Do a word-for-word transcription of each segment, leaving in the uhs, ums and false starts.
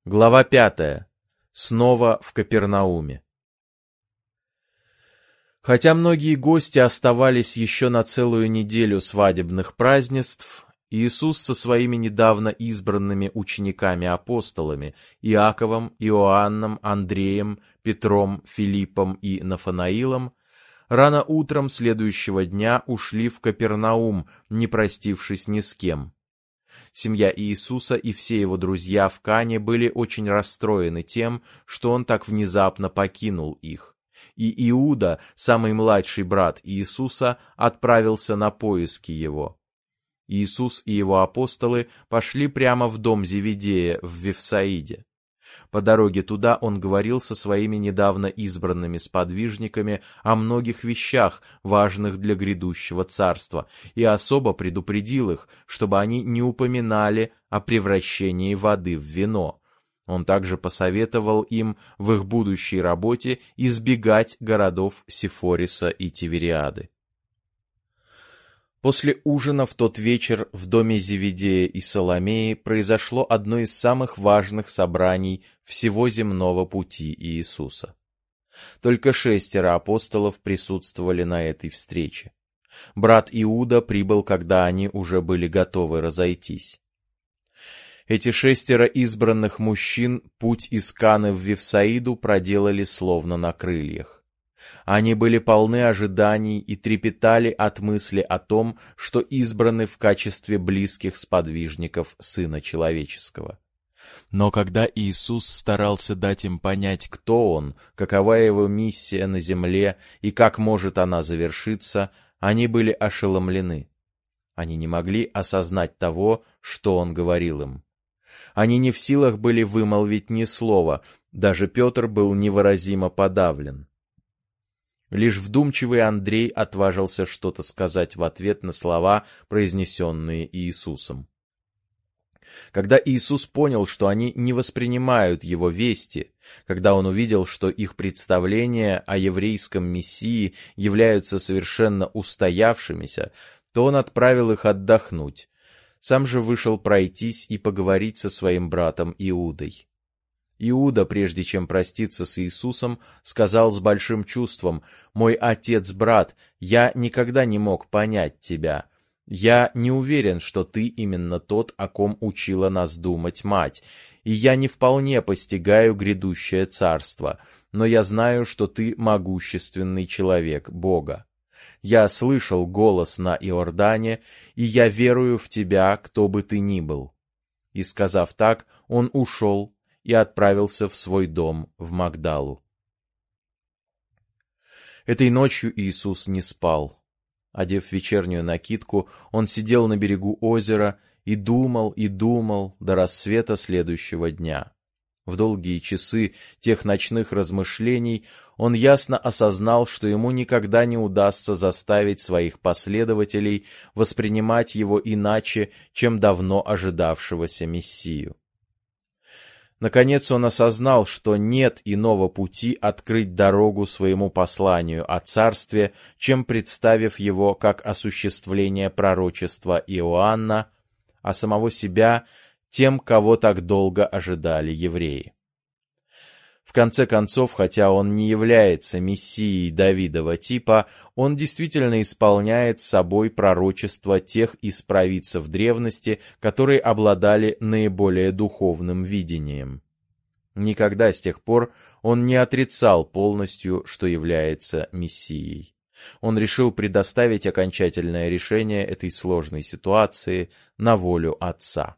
Глава пятая. Снова в Капернауме. Хотя многие гости оставались еще на целую неделю свадебных празднеств, Иисус со своими недавно избранными учениками-апостолами Иаковом, Иоанном, Андреем, Петром, Филиппом и Нафанаилом рано утром следующего дня ушли в Капернаум, не простившись ни с кем. Семья Иисуса и все его друзья в Кане были очень расстроены тем, что он так внезапно покинул их. И Иуда, самый младший брат Иисуса, отправился на поиски его. Иисус и его апостолы пошли прямо в дом Зеведея в Вифсаиде. По дороге туда он говорил со своими недавно избранными сподвижниками о многих вещах, важных для грядущего царства, и особо предупредил их, чтобы они не упоминали о превращении воды в вино. Он также посоветовал им в их будущей работе избегать городов Сифориса и Тивериады. После ужина в тот вечер в доме Зеведея и Саломеи произошло одно из самых важных собраний всего земного пути Иисуса. Только шестеро апостолов присутствовали на этой встрече. Брат Иуда прибыл, когда они уже были готовы разойтись. Эти шестеро избранных мужчин путь из Каны в Вифсаиду проделали словно на крыльях. Они были полны ожиданий и трепетали от мысли о том, что избраны в качестве близких сподвижников Сына Человеческого. Но когда Иисус старался дать им понять, кто Он, какова Его миссия на земле и как может она завершиться, они были ошеломлены. Они не могли осознать того, что Он говорил им. Они не в силах были вымолвить ни слова, даже Петр был невыразимо подавлен. Лишь вдумчивый Андрей отважился что-то сказать в ответ на слова, произнесенные Иисусом. Когда Иисус понял, что они не воспринимают его вести, когда он увидел, что их представления о еврейском Мессии являются совершенно устоявшимися, то он отправил их отдохнуть. Сам же вышел пройтись и поговорить со своим братом Иудой. Иуда, прежде чем проститься с Иисусом, сказал с большим чувством: «Мой отец-брат, я никогда не мог понять тебя. Я не уверен, что ты именно тот, о ком учила нас думать мать, и я не вполне постигаю грядущее царство, но я знаю, что ты могущественный человек Бога. Я слышал голос на Иордане, и я верую в тебя, кто бы ты ни был». И, сказав так, он ушел и отправился в свой дом в Магдалу. Этой ночью Иисус не спал. Одев вечернюю накидку, он сидел на берегу озера и думал, и думал до рассвета следующего дня. В долгие часы тех ночных размышлений он ясно осознал, что ему никогда не удастся заставить своих последователей воспринимать его иначе, чем давно ожидавшегося Мессию. Наконец он осознал, что нет иного пути открыть дорогу своему посланию о царстве, чем представив его как осуществление пророчества Иоанна, а самого себя тем, кого так долго ожидали евреи. В конце концов, хотя он не является мессией Давидова типа, он действительно исполняет собой пророчество тех из провидцев древности, которые обладали наиболее духовным видением. Никогда с тех пор он не отрицал полностью, что является мессией. Он решил предоставить окончательное решение этой сложной ситуации на волю Отца.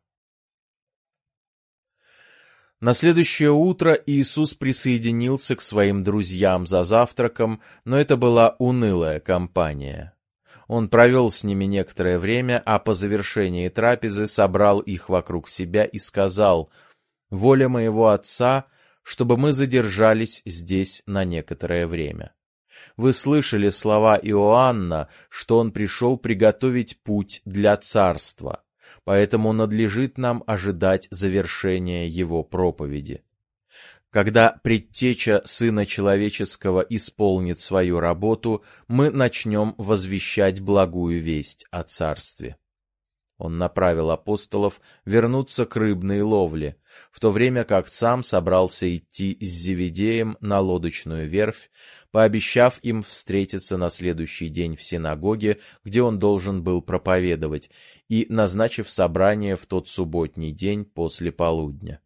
На следующее утро Иисус присоединился к своим друзьям за завтраком, но это была унылая компания. Он провел с ними некоторое время, а по завершении трапезы собрал их вокруг себя и сказал: «Воля моего Отца, чтобы мы задержались здесь на некоторое время. Вы слышали слова Иоанна, что он пришел приготовить путь для царства. Поэтому надлежит нам ожидать завершения его проповеди. Когда предтеча Сына Человеческого исполнит свою работу, мы начнем возвещать благую весть о Царстве». Он направил апостолов вернуться к рыбной ловле, в то время как сам собрался идти с Зеведеем на лодочную верфь, пообещав им встретиться на следующий день в синагоге, где он должен был проповедовать, и назначив собрание в тот субботний день после полудня.